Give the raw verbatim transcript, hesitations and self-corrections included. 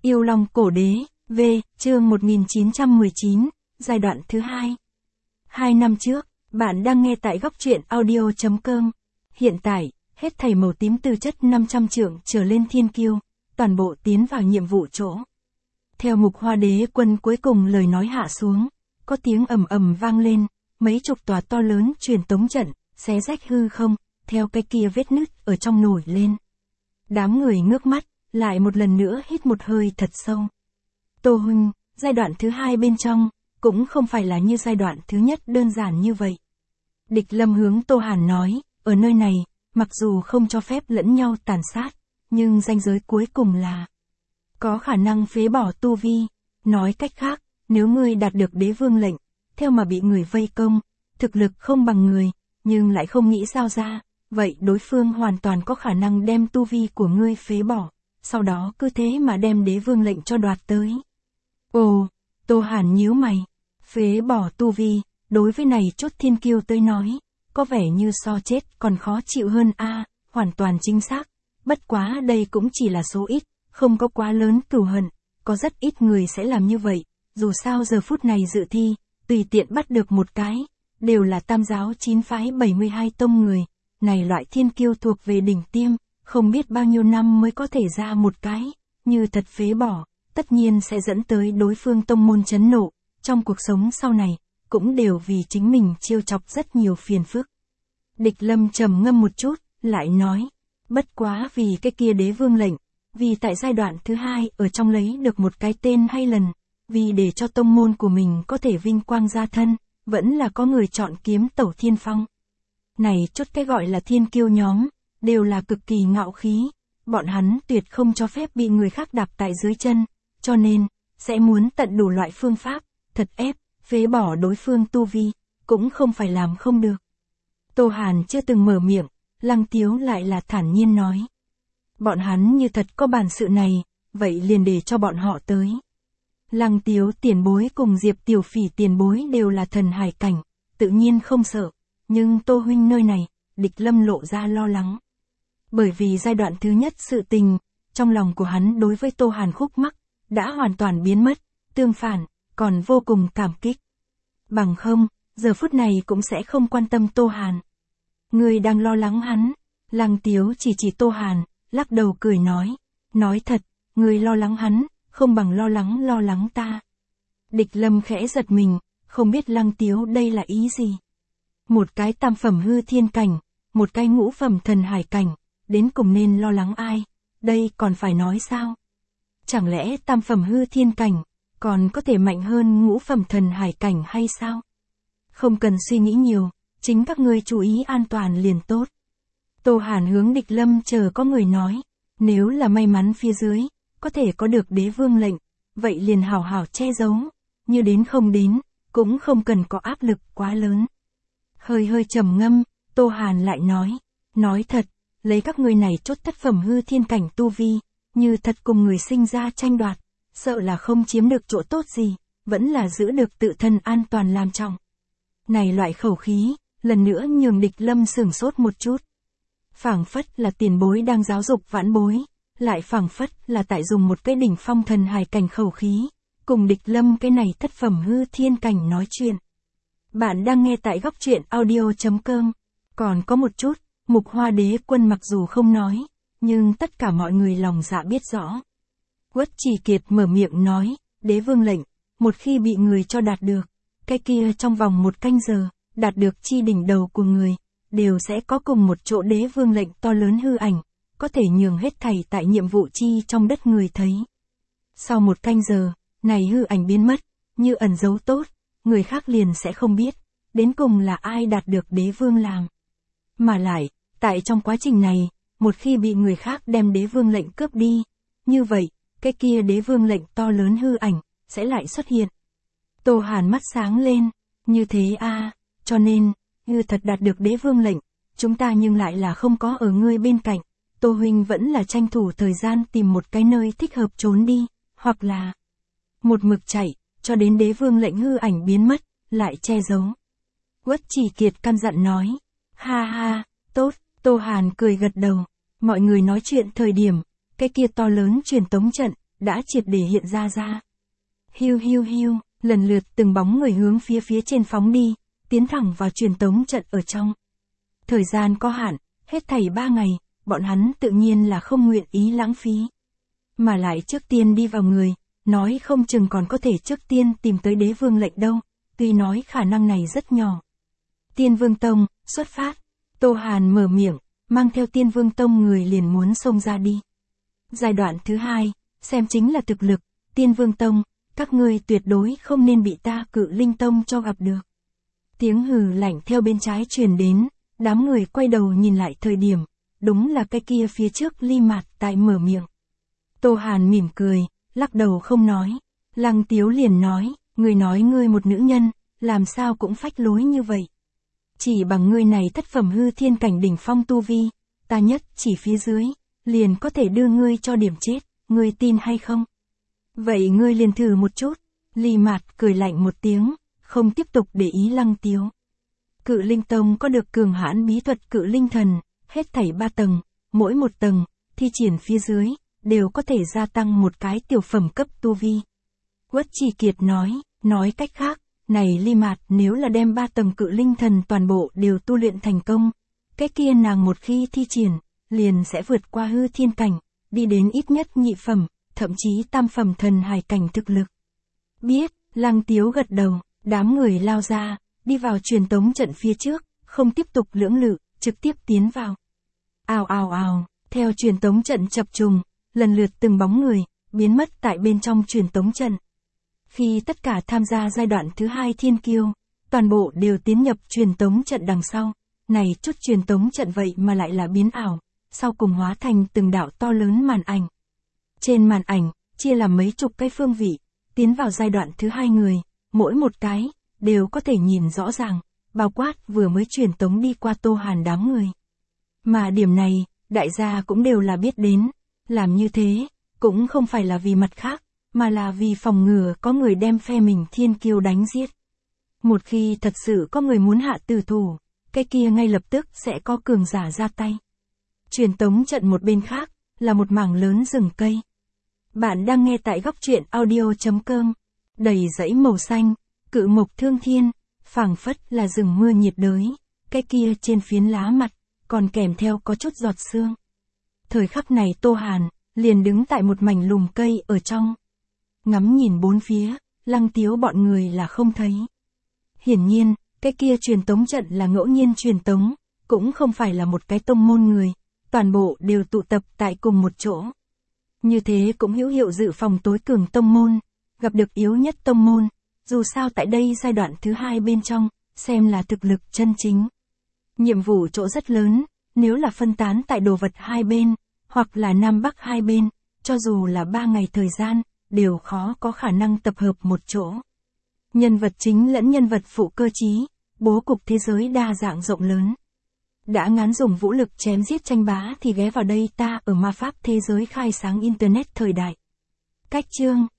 Yêu Long Cổ Đế, V, chương một nghìn chín trăm mười chín, giai đoạn thứ hai. Hai năm trước, bạn đang nghe tại góc truyện audio chấm com. Hiện tại, hết thảy màu tím tư chất năm trăm trượng trở lên thiên kiêu, toàn bộ tiến vào nhiệm vụ chỗ. Theo mục Hoa Đế quân cuối cùng lời nói hạ xuống, có tiếng ầm ầm vang lên, mấy chục tòa to lớn truyền tống trận, xé rách hư không, theo cái kia vết nứt ở trong nổi lên. Đám người ngước mắt, lại một lần nữa hít một hơi thật sâu. Tô huynh, giai đoạn thứ hai bên trong, cũng không phải là như giai đoạn thứ nhất đơn giản như vậy. Địch Lâm hướng Tô Hàn nói, ở nơi này, mặc dù không cho phép lẫn nhau tàn sát, nhưng ranh giới cuối cùng là có khả năng phế bỏ tu vi. Nói cách khác, nếu ngươi đạt được đế vương lệnh, theo mà bị người vây công, thực lực không bằng người, nhưng lại không nghĩ sao ra, vậy đối phương hoàn toàn có khả năng đem tu vi của ngươi phế bỏ, sau đó cứ thế mà đem đế vương lệnh cho đoạt tới. Ồ, Tô Hàn nhíu mày, phế bỏ tu vi, đối với này chốt thiên kiêu tới nói, có vẻ như so chết còn khó chịu hơn a, à, hoàn toàn chính xác, bất quá đây cũng chỉ là số ít, không có quá lớn cừu hận, có rất ít người sẽ làm như vậy, dù sao giờ phút này dự thi, tùy tiện bắt được một cái, đều là tam giáo chín phái bảy mươi hai tông người, này loại thiên kiêu thuộc về đỉnh tiêm, không biết bao nhiêu năm mới có thể ra một cái, như thật phế bỏ, tất nhiên sẽ dẫn tới đối phương tông môn chấn nộ, trong cuộc sống sau này, cũng đều vì chính mình chiêu chọc rất nhiều phiền phức. Địch Lâm trầm ngâm một chút, lại nói, bất quá vì cái kia đế vương lệnh, vì tại giai đoạn thứ hai ở trong lấy được một cái tên hay lần, vì để cho tông môn của mình có thể vinh quang gia thân, vẫn là có người chọn kiếm tẩu thiên phong. Này chốt cái gọi là thiên kiêu nhóm, đều là cực kỳ ngạo khí, bọn hắn tuyệt không cho phép bị người khác đạp tại dưới chân, cho nên, sẽ muốn tận đủ loại phương pháp, thật ép, phế bỏ đối phương tu vi, cũng không phải làm không được. Tô Hàn chưa từng mở miệng, Lăng Tiếu lại là thản nhiên nói. Bọn hắn như thật có bản sự này, vậy liền để cho bọn họ tới. Lăng Tiếu tiền bối cùng Diệp Tiểu Phỉ tiền bối đều là thần hải cảnh, tự nhiên không sợ, nhưng Tô huynh nơi này, Địch Lâm lộ ra lo lắng. Bởi vì giai đoạn thứ nhất sự tình, trong lòng của hắn đối với Tô Hàn khúc mắc, đã hoàn toàn biến mất, tương phản, còn vô cùng cảm kích. Bằng không, giờ phút này cũng sẽ không quan tâm Tô Hàn. Người đang lo lắng hắn, Lăng Tiếu chỉ chỉ Tô Hàn, lắc đầu cười nói, nói thật, người lo lắng hắn, không bằng lo lắng lo lắng ta. Địch Lâm khẽ giật mình, không biết Lăng Tiếu đây là ý gì. Một cái tam phẩm hư thiên cảnh, một cái ngũ phẩm thần hải cảnh, đến cùng nên lo lắng ai, đây còn phải nói sao? Chẳng lẽ tam phẩm hư thiên cảnh, còn có thể mạnh hơn ngũ phẩm thần hải cảnh hay sao? Không cần suy nghĩ nhiều, chính các ngươi chú ý an toàn liền tốt. Tô Hàn hướng Địch Lâm chờ có người nói, nếu là may mắn phía dưới, có thể có được đế vương lệnh, vậy liền hảo hảo che giấu, như đến không đến, cũng không cần có áp lực quá lớn. Hơi hơi trầm ngâm, Tô Hàn lại nói, nói thật, lấy các ngươi này chốt thất phẩm hư thiên cảnh tu vi, như thật cùng người sinh ra tranh đoạt, sợ là không chiếm được chỗ tốt gì, vẫn là giữ được tự thân an toàn làm trọng. Này loại khẩu khí, lần nữa nhường Địch Lâm sửng sốt một chút. Phảng phất là tiền bối đang giáo dục vãn bối, lại phảng phất là tại dùng một cái đỉnh phong thần hài cảnh khẩu khí, cùng Địch Lâm cái này thất phẩm hư thiên cảnh nói chuyện. Bạn đang nghe tại góc truyện audio chấm com. Còn có một chút, mục Hoa Đế quân mặc dù không nói, nhưng tất cả mọi người lòng dạ biết rõ. Quất Chỉ Kiệt mở miệng nói, đế vương lệnh, một khi bị người cho đạt được, cái kia trong vòng một canh giờ, đạt được chi đỉnh đầu của người, đều sẽ có cùng một chỗ đế vương lệnh to lớn hư ảnh, có thể nhường hết thảy tại nhiệm vụ chi trong đất người thấy. Sau một canh giờ, này hư ảnh biến mất, như ẩn dấu tốt, người khác liền sẽ không biết, đến cùng là ai đạt được đế vương làm. Mà lại, tại trong quá trình này, một khi bị người khác đem đế vương lệnh cướp đi, như vậy, cái kia đế vương lệnh to lớn hư ảnh, sẽ lại xuất hiện. Tô Hàn mắt sáng lên, như thế a, à, cho nên, như thật đạt được đế vương lệnh, chúng ta nhưng lại là không có ở ngươi bên cạnh, Tô huynh vẫn là tranh thủ thời gian tìm một cái nơi thích hợp trốn đi, hoặc là một mực chạy, cho đến đế vương lệnh hư ảnh biến mất, lại che giấu. Quất Chỉ Kiệt căn dặn nói, ha ha, tốt, Tô Hàn cười gật đầu, mọi người nói chuyện thời điểm, cái kia to lớn truyền tống trận, đã triệt để hiện ra ra. Hiu hiu hiu, lần lượt từng bóng người hướng phía phía trên phóng đi, tiến thẳng vào truyền tống trận ở trong. Thời gian có hạn, hết thảy ba ngày, bọn hắn tự nhiên là không nguyện ý lãng phí. Mà lại trước tiên đi vào người, nói không chừng còn có thể trước tiên tìm tới đế vương lệnh đâu, tuy nói khả năng này rất nhỏ. Tiên Vương Tông, xuất phát. Tô Hàn mở miệng, mang theo Tiên Vương Tông người liền muốn xông ra đi. Giai đoạn thứ hai, xem chính là thực lực, Tiên Vương Tông, các ngươi tuyệt đối không nên bị ta Cự Linh Tông cho gặp được. Tiếng hừ lạnh theo bên trái truyền đến, đám người quay đầu nhìn lại thời điểm, đúng là cái kia phía trước Ly Mạt tại mở miệng. Tô Hàn mỉm cười, lắc đầu không nói. Lăng Tiếu liền nói, ngươi nói ngươi một nữ nhân, làm sao cũng phách lối như vậy. Chỉ bằng ngươi này thất phẩm hư thiên cảnh đỉnh phong tu vi, ta nhất chỉ phía dưới, liền có thể đưa ngươi cho điểm chết, ngươi tin hay không? Vậy ngươi liền thử một chút. Ly Mạt cười lạnh một tiếng, không tiếp tục để ý Lăng Tiếu. Cự Linh Tông có được cường hãn bí thuật Cự Linh Thần, hết thảy ba tầng, mỗi một tầng, thi triển phía dưới, đều có thể gia tăng một cái tiểu phẩm cấp tu vi. Uất Trì Kiệt nói, nói cách khác, này Ly Mạt nếu là đem ba tầng Cự Linh Thần toàn bộ đều tu luyện thành công, cái kia nàng một khi thi triển, liền sẽ vượt qua hư thiên cảnh, đi đến ít nhất nhị phẩm, thậm chí tam phẩm thần hải cảnh thực lực. Biết, Lăng Tiếu gật đầu, đám người lao ra, đi vào truyền tống trận phía trước, không tiếp tục lưỡng lự, trực tiếp tiến vào. Ào ào ào, theo truyền tống trận chập trùng, lần lượt từng bóng người, biến mất tại bên trong truyền tống trận. Khi tất cả tham gia giai đoạn thứ hai thiên kiêu, toàn bộ đều tiến nhập truyền tống trận đằng sau, này chút truyền tống trận vậy mà lại là biến ảo, sau cùng hóa thành từng đạo to lớn màn ảnh. Trên màn ảnh, chia làm mấy chục cái phương vị, tiến vào giai đoạn thứ hai người, mỗi một cái, đều có thể nhìn rõ ràng, bao quát vừa mới truyền tống đi qua Tô Hàn đám người. Mà điểm này, đại gia cũng đều là biết đến, làm như thế, cũng không phải là vì mặt khác, mà là vì phòng ngừa có người đem phe mình thiên kiêu đánh giết. Một khi thật sự có người muốn hạ tử thủ, cái kia ngay lập tức sẽ có cường giả ra tay. Truyền tống trận một bên khác, là một mảng lớn rừng cây. Bạn đang nghe tại góc truyện audio chấm com, đầy dãy màu xanh, cự mộc thương thiên, phảng phất là rừng mưa nhiệt đới, cái kia trên phiến lá mặt, còn kèm theo có chút giọt sương. Thời khắc này Tô Hàn, liền đứng tại một mảnh lùm cây ở trong. Ngắm nhìn bốn phía, Lăng Tiếu bọn người là không thấy. Hiển nhiên, cái kia truyền tống trận là ngẫu nhiên truyền tống, cũng không phải là một cái tông môn người, toàn bộ đều tụ tập tại cùng một chỗ. Như thế cũng hữu hiệu dự phòng tối cường tông môn, gặp được yếu nhất tông môn, dù sao tại đây giai đoạn thứ hai bên trong, xem là thực lực chân chính. Nhiệm vụ chỗ rất lớn, nếu là phân tán tại đồ vật hai bên, hoặc là Nam Bắc hai bên, cho dù là ba ngày thời gian, đều khó có khả năng tập hợp một chỗ. Nhân vật chính lẫn nhân vật phụ cơ trí, bố cục thế giới đa dạng rộng lớn. Đã ngán dùng vũ lực chém giết tranh bá thì ghé vào đây ta ở ma pháp thế giới khai sáng Internet thời đại. Cách chương